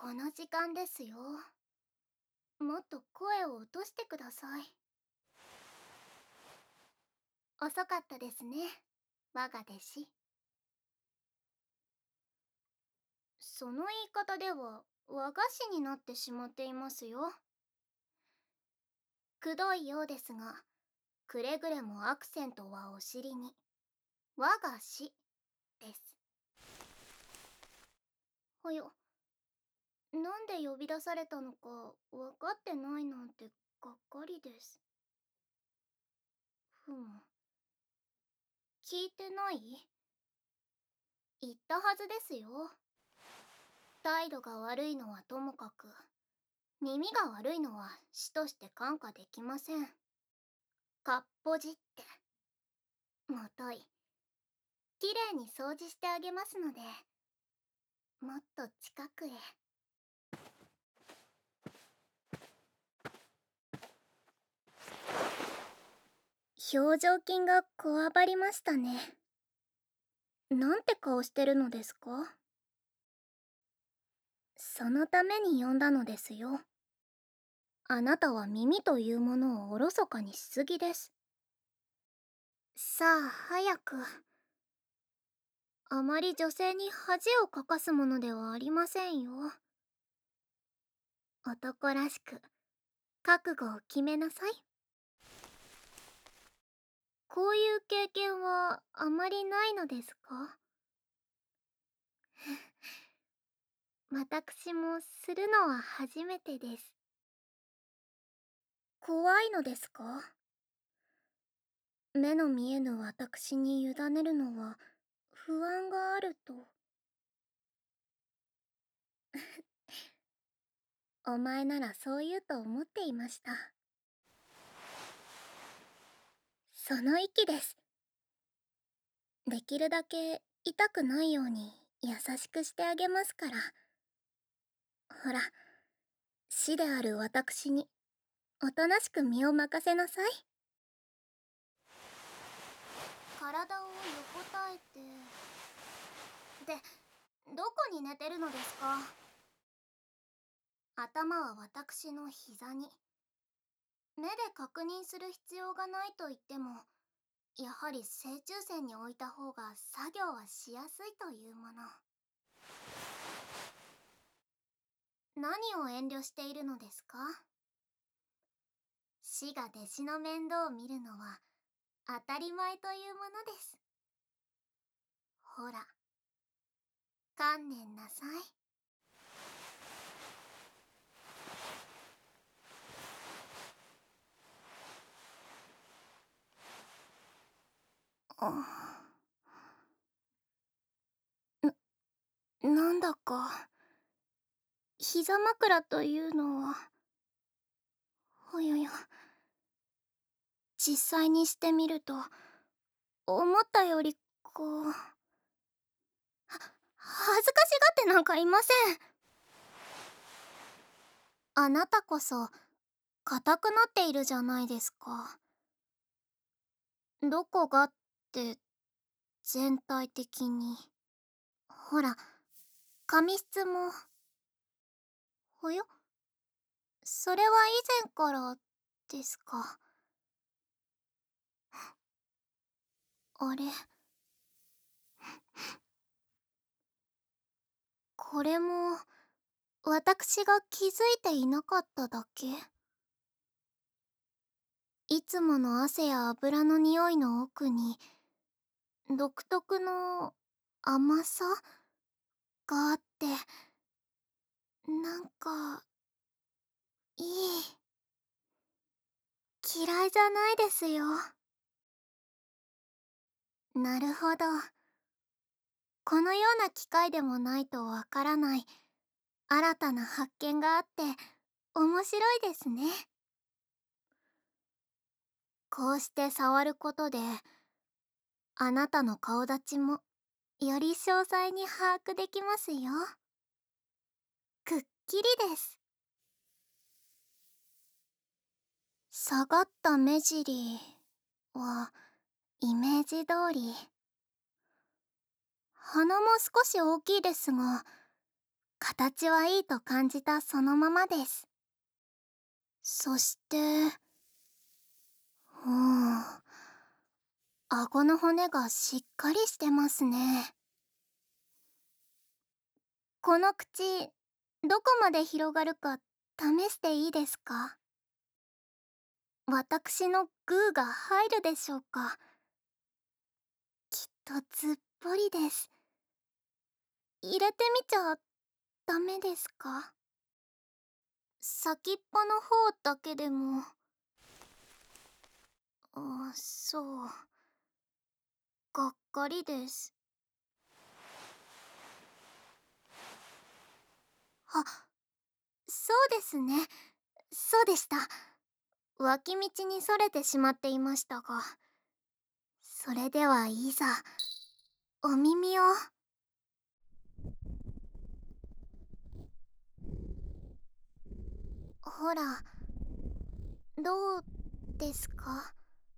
この時間ですよ。もっと声を落としてください。遅かったですね、我が弟子。その言い方では和菓子になってしまっていますよ。くどいようですが、くれぐれもアクセントはお尻に。我が子です。はよ、なんで呼び出されたのか分かってないなんてがっかりです。聞いてない？言ったはずですよ。態度が悪いのはともかく、耳が悪いのは死として看過できません。かっぽじって。もとい、きれいに掃除してあげますので、もっと近くへ。表情筋がこわばりましたね。なんて顔してるのですか？そのために呼んだのですよ。あなたは耳というものをおろそかにしすぎです。さあ、早く。あまり女性に恥をかかすものではありませんよ。男らしく、覚悟を決めなさい。こういう経験はあまりないのですか？私もするのは初めてです。怖いのですか？目の見えぬ私に委ねるのは不安があると。お前ならそう言うと思っていました。その意気です。できるだけ痛くないように優しくしてあげますから。ほら、死である私におとなしく身を任せなさい。体を横たえて。で、どこに寝てるのですか？頭は私の膝に。目で確認する必要がないと言っても、やはり正中線に置いた方が作業はしやすいというもの。何を遠慮しているのですか？死が弟子の面倒を見るのは当たり前というものです。ほら、観念なさい。なんだか膝枕というのは。ほよよ、実際にしてみると思ったより恥ずかしがってなんかいません。あなたこそ硬くなっているじゃないですか。どこがって、全体的に。ほら、髪質も。ほよ、それは以前からですか？あれ、これも私が気づいていなかっただけ？いつもの汗や油の匂いの奥に独特の甘さがあって、なんかいい。嫌いじゃないですよ。なるほど。このような機会でもないとわからない新たな発見があって面白いですね。こうして触ることで、あなたの顔立ちもより詳細に把握できますよ。くっきりです。下がった目尻はイメージ通り。鼻も少し大きいですが、 形はいいと感じたそのままです。そして、顎の骨がしっかりしてますね。この口、どこまで広がるか試していいですか？私のグーが入るでしょうか？きっとずっぽりです。入れてみちゃダメですか？先っぽの方だけでも。そう。がっかりです。あ、そうですね。そうでした。脇道にそれてしまっていましたが。それではいざ、お耳を。ほら、どうですか？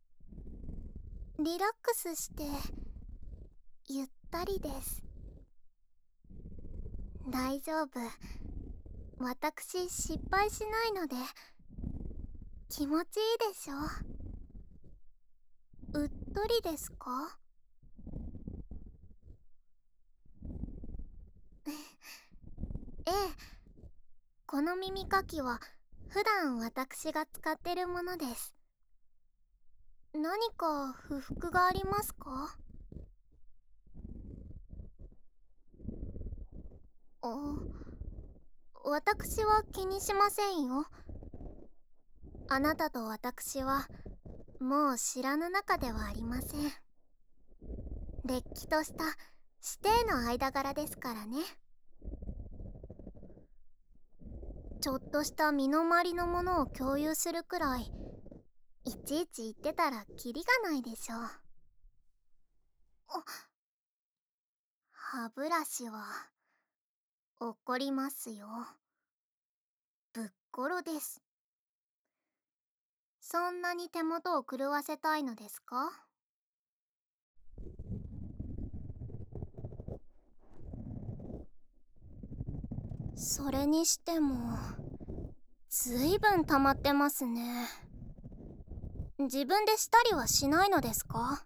リラックスして、ゆったりです。大丈夫。私、失敗しないので、気持ちいいでしょ？うっとりですか？ええ。この耳かきは、普段私が使ってるものです。何か不服がありますか？私は気にしませんよ。あなたと私はもう知らぬ仲ではありません。れっきとした師弟の間柄ですからね。ちょっとした身の回りのものを共有するくらい、いちいち言ってたらキリがないでしょう。歯ブラシは怒りますよ。ぶっころです。そんなに手元を狂わせたいのですか？それにしても、ずいぶん溜まってますね。自分でしたりはしないのですか？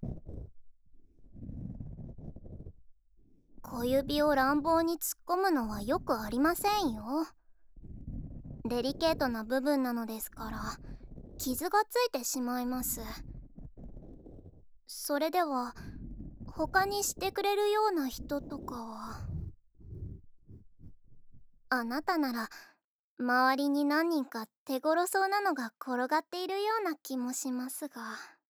小指を乱暴に突っ込むのはよくありませんよ。デリケートな部分なのですから、傷がついてしまいます。それでは、他にしてくれるような人とかは。あなたなら、周りに何人か手頃そうなのが転がっているような気もしますが。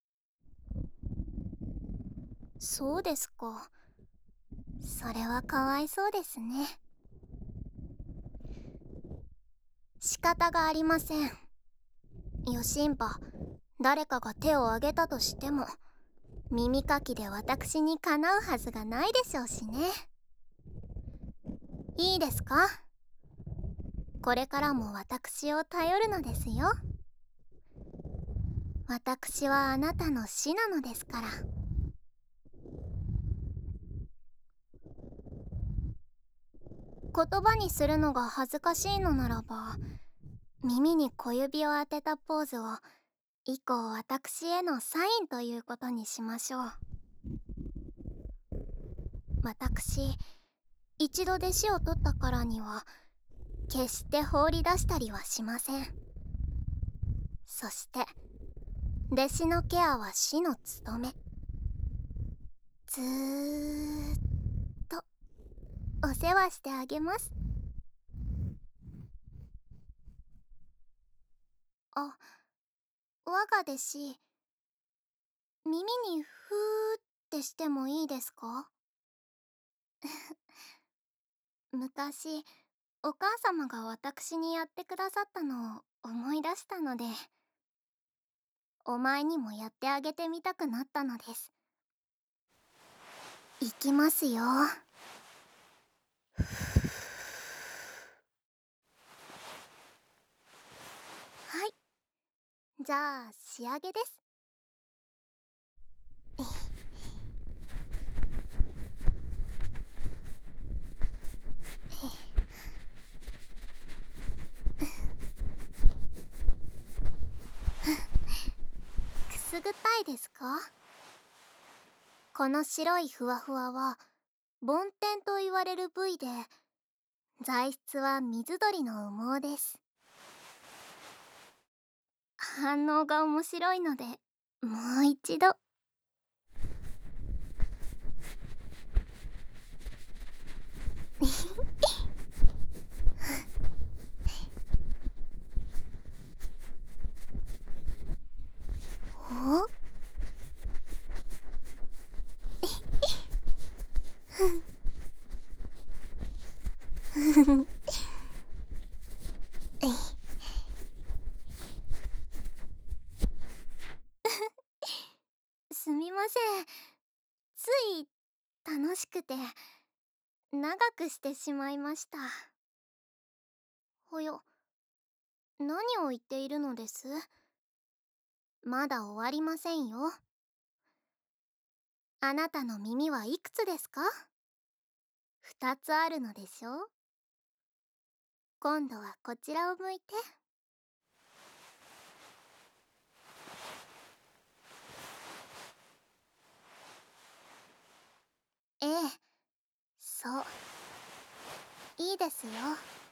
そうですか。それはかわいそうですね。仕方がありません。よしんば、誰かが手を挙げたとしても、耳かきで私にかなうはずがないでしょうしね。いいですか？これからも私を頼るのですよ。私はあなたの師なのですから。言葉にするのが恥ずかしいのならば、耳に小指を当てたポーズを以降私へのサインということにしましょう。私、一度弟子を取ったからには決して放り出したりはしません。そして弟子のケアは師の務め。ずーっとお世話してあげます。あ、我が弟子、耳にふーってしてもいいですか？昔、お母様が私にやってくださったのを思い出したので、お前にもやってあげてみたくなったのです。いきますよ。はい。じゃあ、仕上げです。 すぐたいですか？この白いふわふわは梵天と言われる部位で、材質は水鳥の羽毛です。反応が面白いので、もう一度。おすみません。つい楽しくて長くしてしまいました。ほよ、何を言っているのです？まだ終わりませんよ。あなたの耳はいくつですか？2つあるのでしょ？今度はこちらを向いて。ええ、そう。いいですよ。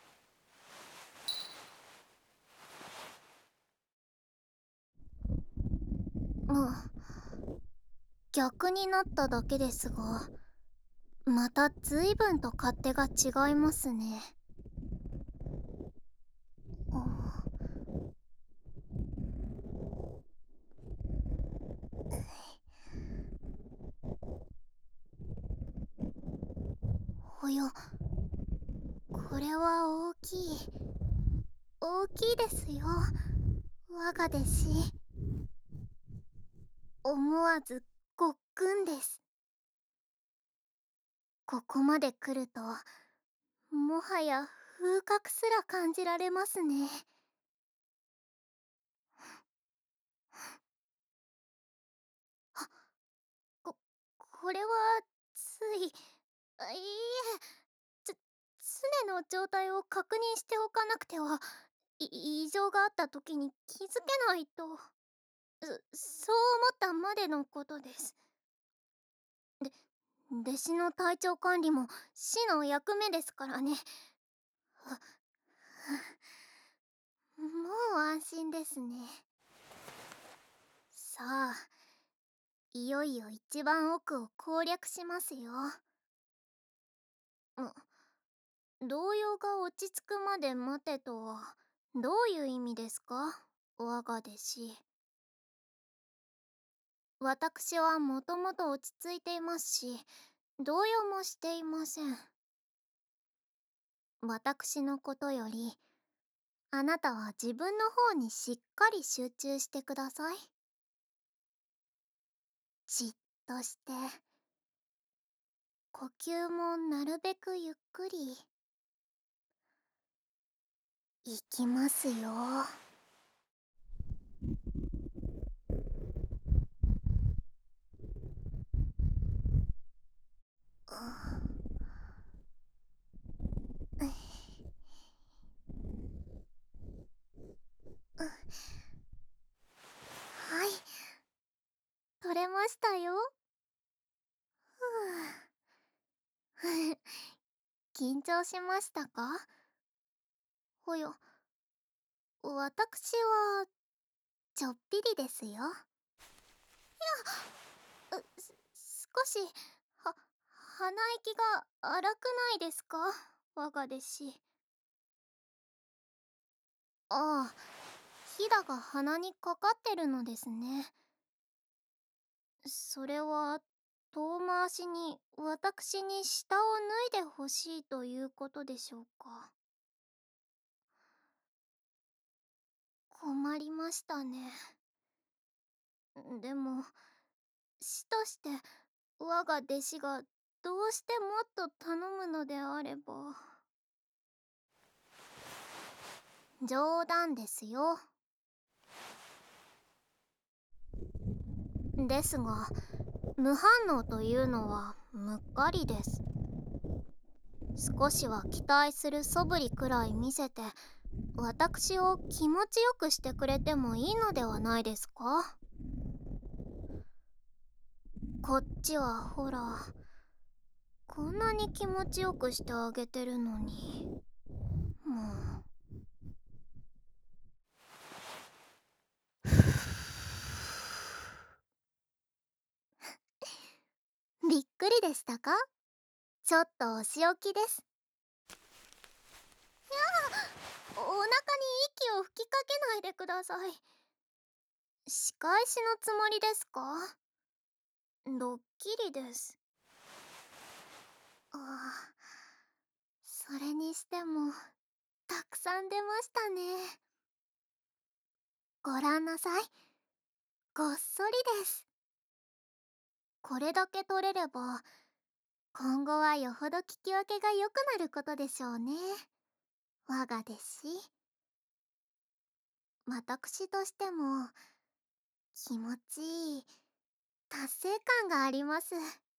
うん。逆になっただけですが、また随分と勝手が違いますね。およ、これは大きい。大きいですよ、我が弟子。思わずごっくんです。ここまで来ると、もはや風格すら感じられますね。こ、これは、つい、あいいえ、つ、常の状態を確認しておかなくては、異常があった時に気づけないと、そう思ったまでのことです。で、弟子の体調管理も師の役目ですからね。もう安心ですね。さあ、いよいよ一番奥を攻略しますよ。動揺が落ち着くまで待てとは、どういう意味ですか、我が弟子。私はもともと落ち着いていますし、動揺もしていません。私のことより、あなたは自分の方にしっかり集中してください。じっとして、呼吸もなるべくゆっくり。いきますよ。はい、取れましたよ。ふう緊張しましたか？ほよ、私はちょっぴりですよ。少しは鼻息が荒くないですか、我が弟子。ああ、ヒダが鼻にかかってるのですね。それは遠回しに私に下を脱いでほしいということでしょうか。困りましたね。でも師として我が弟子がどうしてもっと頼むのであれば。冗談ですよ。ですが、無反応というのはむっかりです。少しは期待する素振りくらい見せて、私を気持ちよくしてくれてもいいのではないですか？ こっちはほら、こんなに気持ちよくしてあげてるのに。もう。びっくりでしたか？ちょっとお仕置きです。お腹に息を吹きかけないでください。仕返しのつもりですか？ドッキリです。ああ、それにしてもたくさん出ましたね。ご覧なさい。ごっそりです。これだけ取れれば今後はよほど聞き分けが良くなることでしょうね。我が弟子。私としても気持ちいい達成感があります。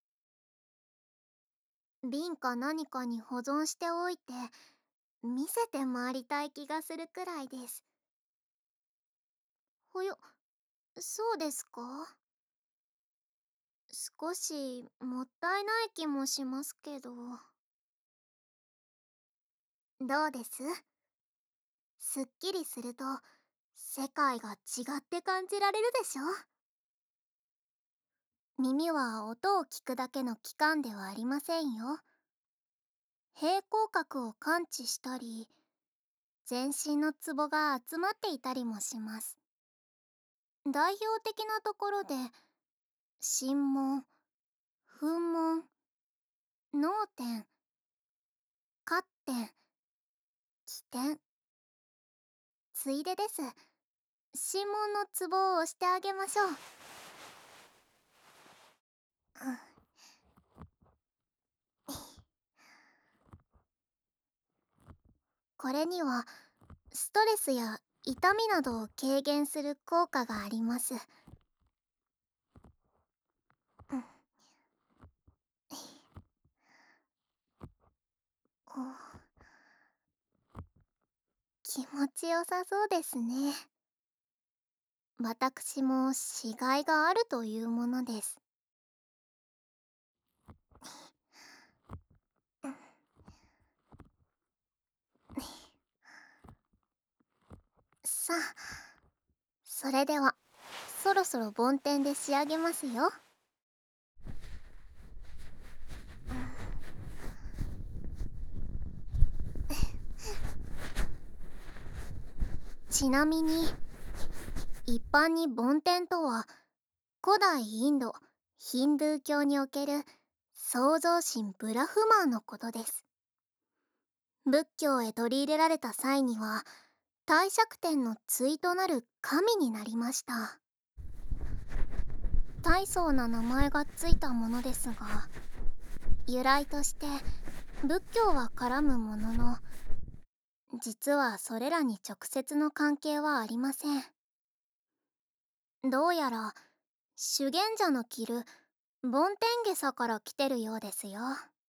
瓶か何かに保存しておいて見せて回りたい気がするくらいです。ほよ、そうですか？少しもったいない気もしますけど。どうです？すっきりすると世界が違って感じられるでしょ？耳は音を聞くだけの器官ではありませんよ。平衡角を感知したり、全身のツボが集まっていたりもします。代表的なところで、心門、噴門、脳天、褐点、気点。ついでです。心門のツボを押してあげましょう。これにはストレスや痛みなどを軽減する効果があります。気持ちよさそうですね。私も死骸があるというものです。さあ、それではそろそろ梵天で仕上げますよ。ちなみに一般に梵天とは古代インドヒンドゥー教における創造神ブラフマーのことです。仏教へ取り入れられた際には帝釈天の対となる神になりました。大層な名前がついたものですが、由来として仏教は絡むものの、実はそれらに直接の関係はありません。どうやら修験者の着る梵天袈裟から来てるようですよ。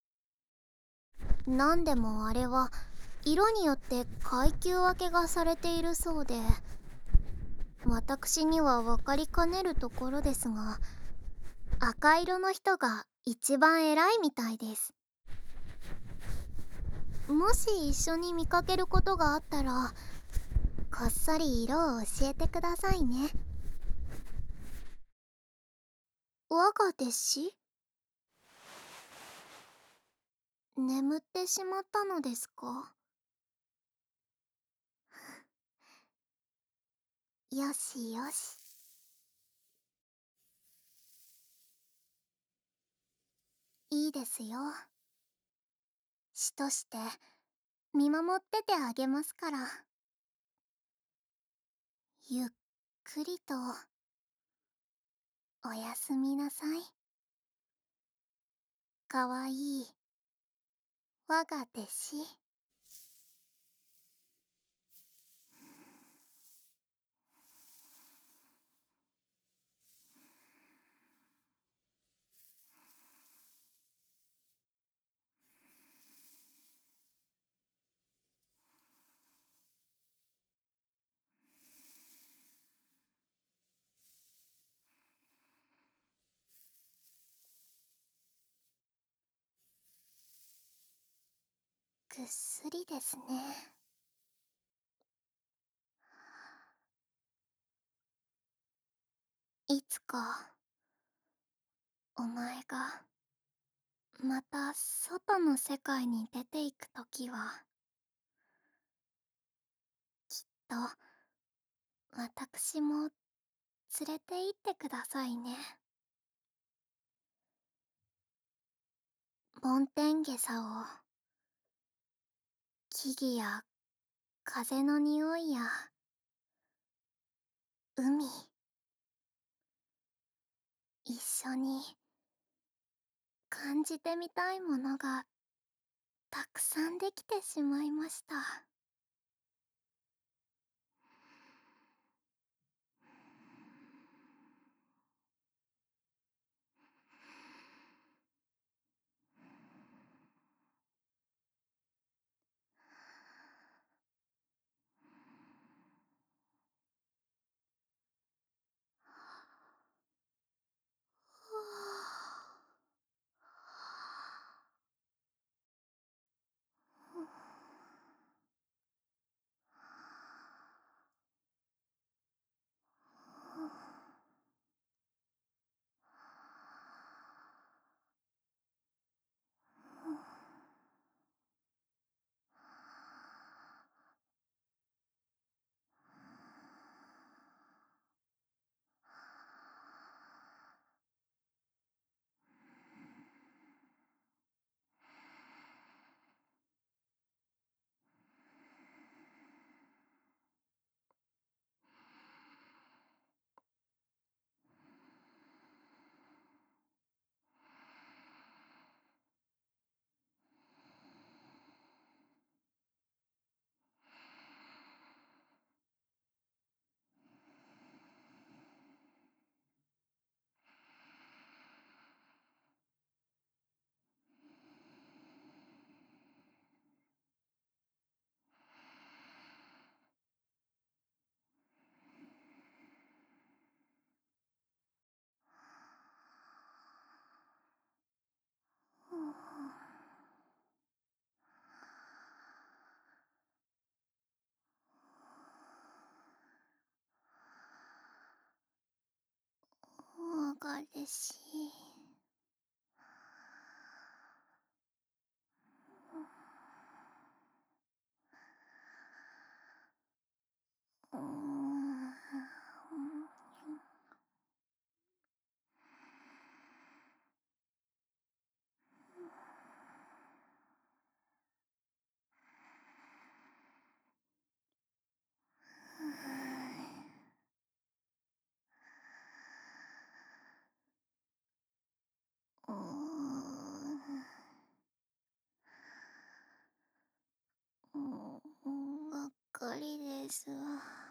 なんでもあれは色によって階級分けがされているそうで、私には分かりかねるところですが、赤色の人が一番偉いみたいです。もし一緒に見かけることがあったらこっそり色を教えてくださいね。我が弟子？眠ってしまったのですか？よしよし。いいですよ。師として見守っててあげますから。ゆっくりとおやすみなさい。かわいい我が弟子。 ぐっすりですね。いつかお前がまた外の世界に出ていくときは、きっと私も連れて行ってくださいね。ボンテンゲサを木々や風の匂いや海、一緒に感じてみたいものがたくさんできてしまいました。おがれしうーん。うーん。がっかりです。